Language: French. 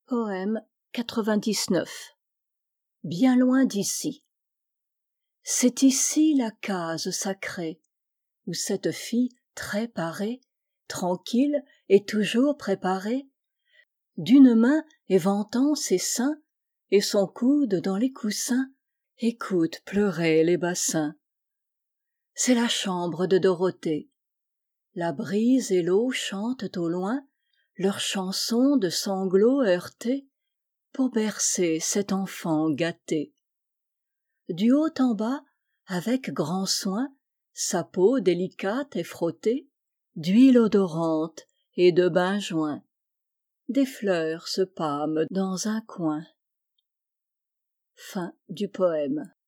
Poème 99. Bien loin d'ici. C'est ici la case sacrée, où cette fille très parée, tranquille et toujours préparée, d'une main éventant ses seins, et son coude dans les coussins, écoute pleurer les bassins. C'est la chambre de Dorothée. La brise et l'eau chantent au loin leur chanson de sanglots heurtés, pour bercer cet enfant gâté. Du haut en bas, avec grand soin, sa peau délicate est frottée d'huile odorante et de benjoin. Des fleurs se pâment dans un coin. Fin du poème.